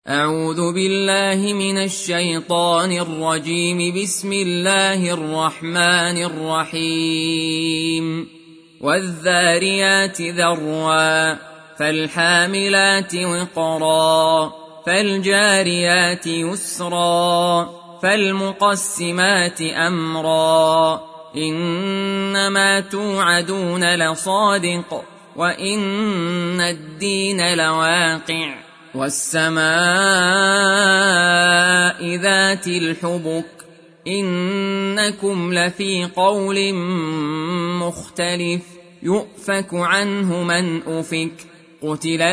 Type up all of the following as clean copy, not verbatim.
أعوذ بالله من الشيطان الرجيم. بسم الله الرحمن الرحيم. والذاريات ذروا فالحاملات وقرا فالجاريات يسرا فالمقسمات أمرا إنما توعدون لصادق وإن الدين لواقع والسماء ذات الحبك إنكم لفي قول مختلف يؤفك عنه من أفك قتل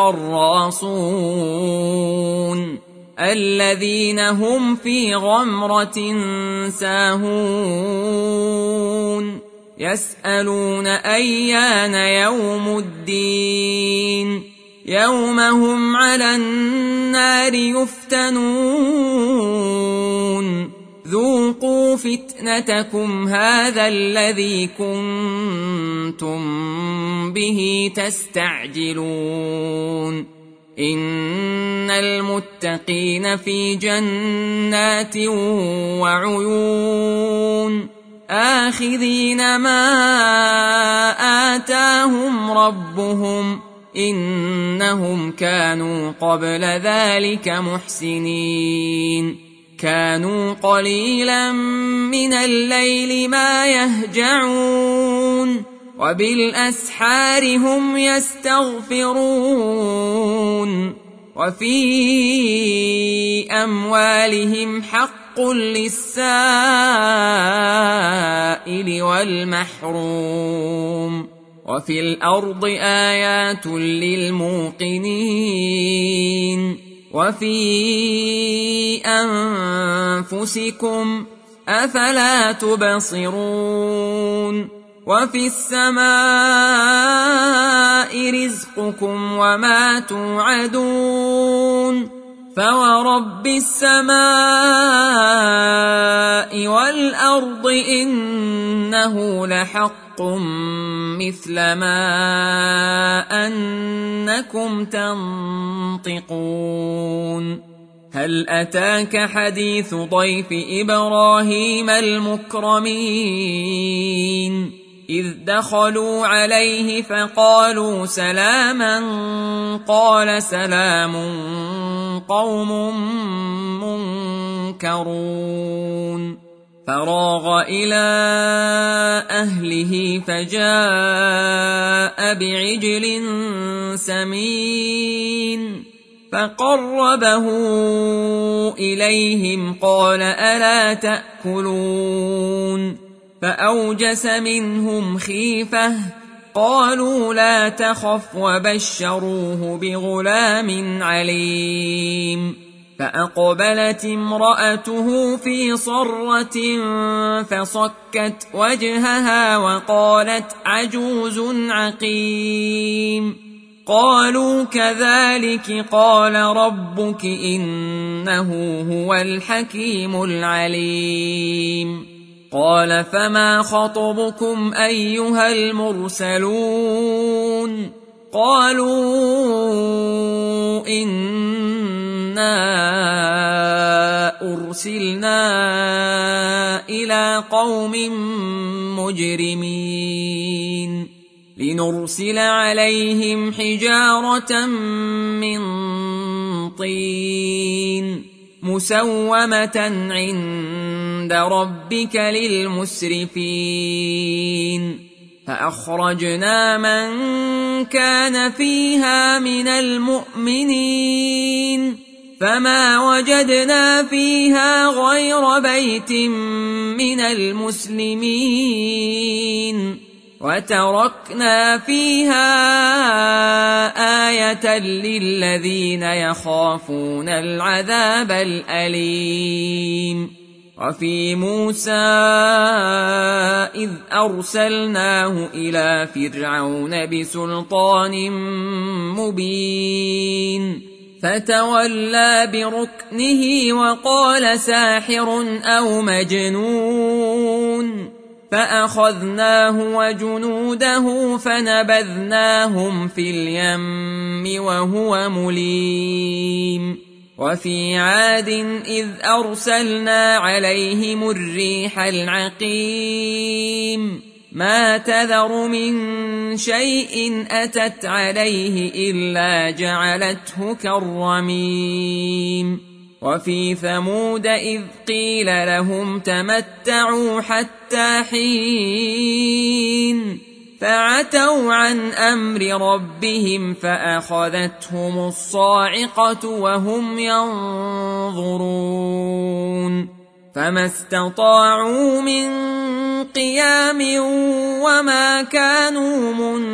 الخراصون الذين هم في غمرة ساهون يسألون أيان يوم الدين يوم هم على النار يفتنون ذوقوا فتنتكم هذا الذي كنتم به تستعجلون إن المتقين في جنات وعيون آخذين ما آتاهم ربهم إنهم كانوا قبل ذلك محسنين كانوا قليلا من الليل ما يهجعون وبالأسحار هم يستغفرون وفي أموالهم حق للسائل والمحروم وفي الأرض آيات للموقنين وفي أنفسكم أفلا تبصرون وفي السماء رزقكم وما توعدون فورب السماء والأرض إنه لحق مثل ما أنكم تنطقون هل أتاك حديث ضيف إبراهيم المكرمين إذ دخلوا عليه فقالوا سلاما قال سلام قوم منكرون فراغ إلى أهله فجاء بعجل سمين فقربه إليهم قال ألا تأكلون فأوجس منهم خيفة قالوا لا تخف وبشروه بغلام عليم فأقبلت امرأته في صرة فصكت وجهها وقالت عجوز عقيم قالوا كذلك قال ربك إنه هو الحكيم العليم قال فما خطبكم أيها المرسلون قالوا إنا أرسلنا إلى قوم مجرمين لنرسل عليهم حجارة من طين مسومة عند ربك للمسرفين فأخرجنا من كان فيها من المؤمنين فما وجدنا فيها غير بيت من المسلمين وتركنا فيها آية للذين يخافون العذاب الأليم وفي موسى إذ أرسلناه إلى فرعون بسلطان مبين فتولى بركنه وقال ساحر أو مجنون فأخذناه وجنوده فنبذناهم في اليم وهو مليم وفي عاد إذ أرسلنا عليهم الريح العقيم ما تذر من شيء أتت عليه إلا جعلته كالرميم وفي ثمود إذ قيل لهم تمتعوا حتى حين فعتوا عن أمر ربهم فأخذتهم الصاعقة وهم ينظرون فما استطاعوا من قيام وما كانوا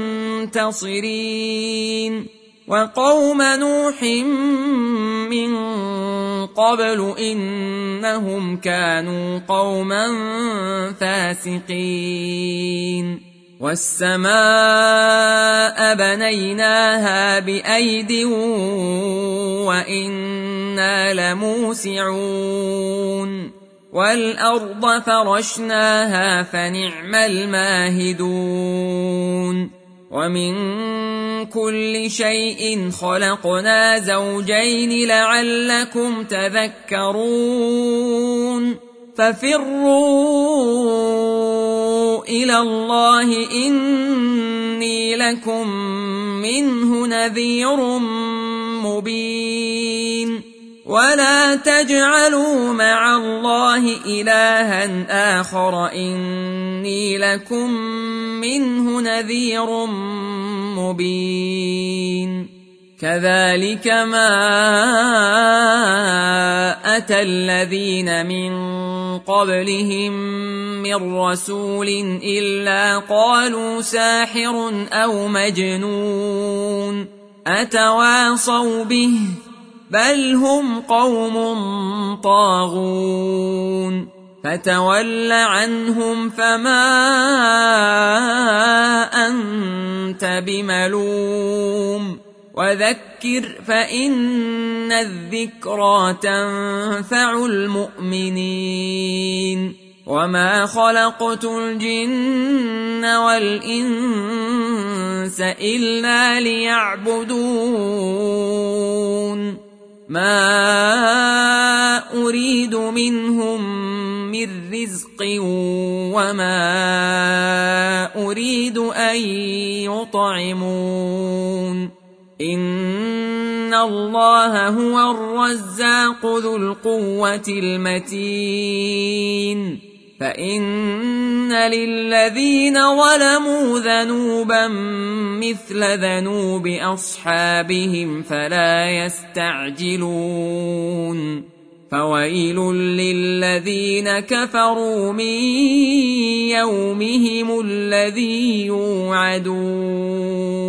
منتصرين وقوم نوح من قبل إنهم كانوا قوما فاسقين والسماء بنيناها بأيد وإنا لموسعون والأرض فرشناها فنعم الماهدون ومن كل شيء خلقنا زوجين لعلكم تذكرون ففروا إلى الله إني لكم منه نذير مبين ولا تجعلوا مع الله إلها آخر إني لكم منه نذير مبين كذلك ما أتى الذين من قبلهم من رسول إلا قالوا ساحر أو مجنون أتواصوا به بل هم قوم طاغون فتول عنهم فما أنت بملوم وذكر فإن الذكرى تنفع المؤمنين وما خلقت الجن والإنس إلا ليعبدون ما أريد منهم من رزق وما أريد أن يطعمون إن الله هو الرزاق ذو القوة المتين فإن للذين ظلموا ذنوبا مثل ذنوب أصحابهم فلا يستعجلون فويل للذين كفروا من يومهم الذي يوعدون